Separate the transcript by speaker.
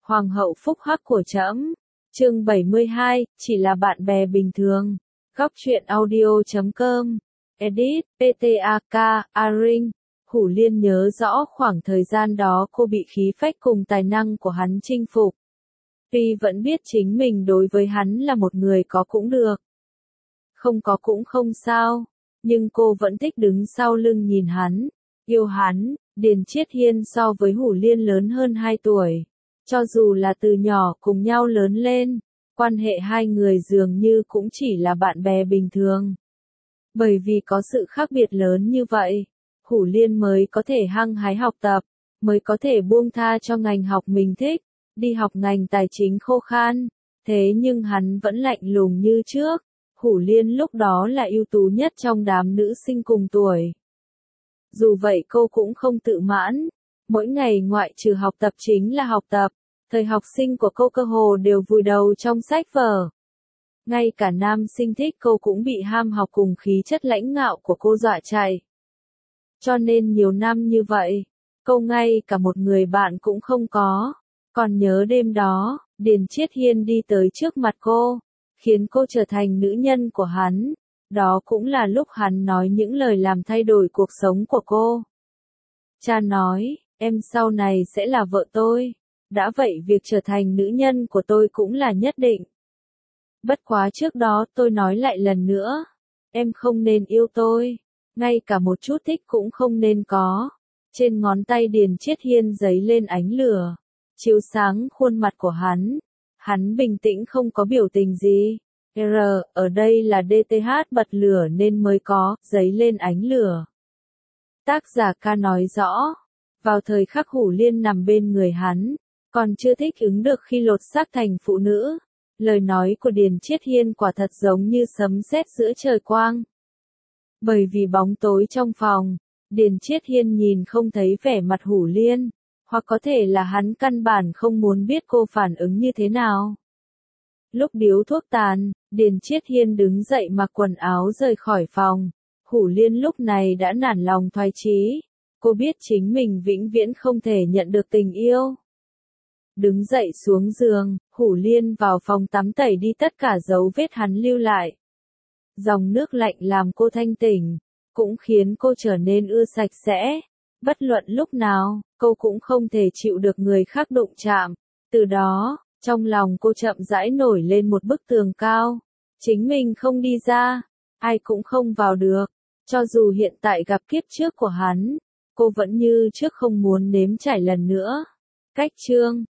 Speaker 1: Hoàng hậu phúc hắc của trẫm. Chương 72, chỉ là bạn bè bình thường. Góc truyện audio.com. Edit, PTAK, Aring. Hủ Liên nhớ rõ khoảng thời gian đó cô bị khí phách cùng tài năng của hắn chinh phục. Tuy vẫn biết chính mình đối với hắn là một người có cũng được, không có cũng không sao, nhưng cô vẫn thích đứng sau lưng nhìn hắn, yêu hắn. Điền Chiết Hiên so với Hủ Liên lớn hơn 2 tuổi. Cho dù là từ nhỏ cùng nhau lớn lên, quan hệ hai người dường như cũng chỉ là bạn bè bình thường. Bởi vì có sự khác biệt lớn như vậy, Hủ Liên mới có thể hăng hái học tập, mới có thể buông tha cho ngành học mình thích, đi học ngành tài chính khô khan. Thế nhưng hắn vẫn lạnh lùng như trước. Hủ Liên lúc đó là ưu tú nhất trong đám nữ sinh cùng tuổi. Dù vậy cô cũng không tự mãn. Mỗi ngày ngoại trừ học tập chính là học tập. Thời học sinh của cô cơ hồ đều vùi đầu trong sách vở. Ngay cả nam sinh thích cô cũng bị ham học cùng khí chất lãnh ngạo của cô dọa chạy. Cho nên nhiều năm như vậy, cô ngay cả một người bạn cũng không có. Còn nhớ đêm đó, Điền Chiết Hiên đi tới trước mặt cô, khiến cô trở thành nữ nhân của hắn. Đó cũng là lúc hắn nói những lời làm thay đổi cuộc sống của cô. Cha nói, em sau này sẽ là vợ tôi. Đã vậy việc trở thành nữ nhân của tôi cũng là nhất định. Bất quá trước đó tôi nói lại lần nữa, em không nên yêu tôi, ngay cả một chút thích cũng không nên có. Trên ngón tay Điền Chiết Hiên giấy lên ánh lửa, chiếu sáng khuôn mặt của hắn. Hắn bình tĩnh không có biểu tình gì. Ở đây là DTH bật lửa nên mới có, giấy lên ánh lửa. Tác giả ca nói rõ, vào thời khắc Hủ Liên nằm bên người hắn, còn chưa thích ứng được khi lột xác thành phụ nữ. Lời nói của Điền Chiết Hiên quả thật giống như sấm sét giữa trời quang. Bởi vì bóng tối trong phòng, Điền Chiết Hiên nhìn không thấy vẻ mặt Hủ Liên, hoặc có thể là hắn căn bản không muốn biết cô phản ứng như thế nào. Lúc điếu thuốc tàn, Điền Chiết Hiên đứng dậy mặc quần áo rời khỏi phòng. Hủ Liên lúc này đã nản lòng thoái chí. Cô biết chính mình vĩnh viễn không thể nhận được tình yêu. Đứng dậy xuống giường, Hủ Liên vào phòng tắm tẩy đi tất cả dấu vết hắn lưu lại. Dòng nước lạnh làm cô thanh tỉnh, cũng khiến cô trở nên ưa sạch sẽ. Bất luận lúc nào, cô cũng không thể chịu được người khác đụng chạm. Từ đó, trong lòng cô chậm rãi nổi lên một bức tường cao. Chính mình không đi ra, ai cũng không vào được. Cho dù hiện tại gặp kiếp trước của hắn, cô vẫn như trước không muốn nếm trải lần nữa. Cách chương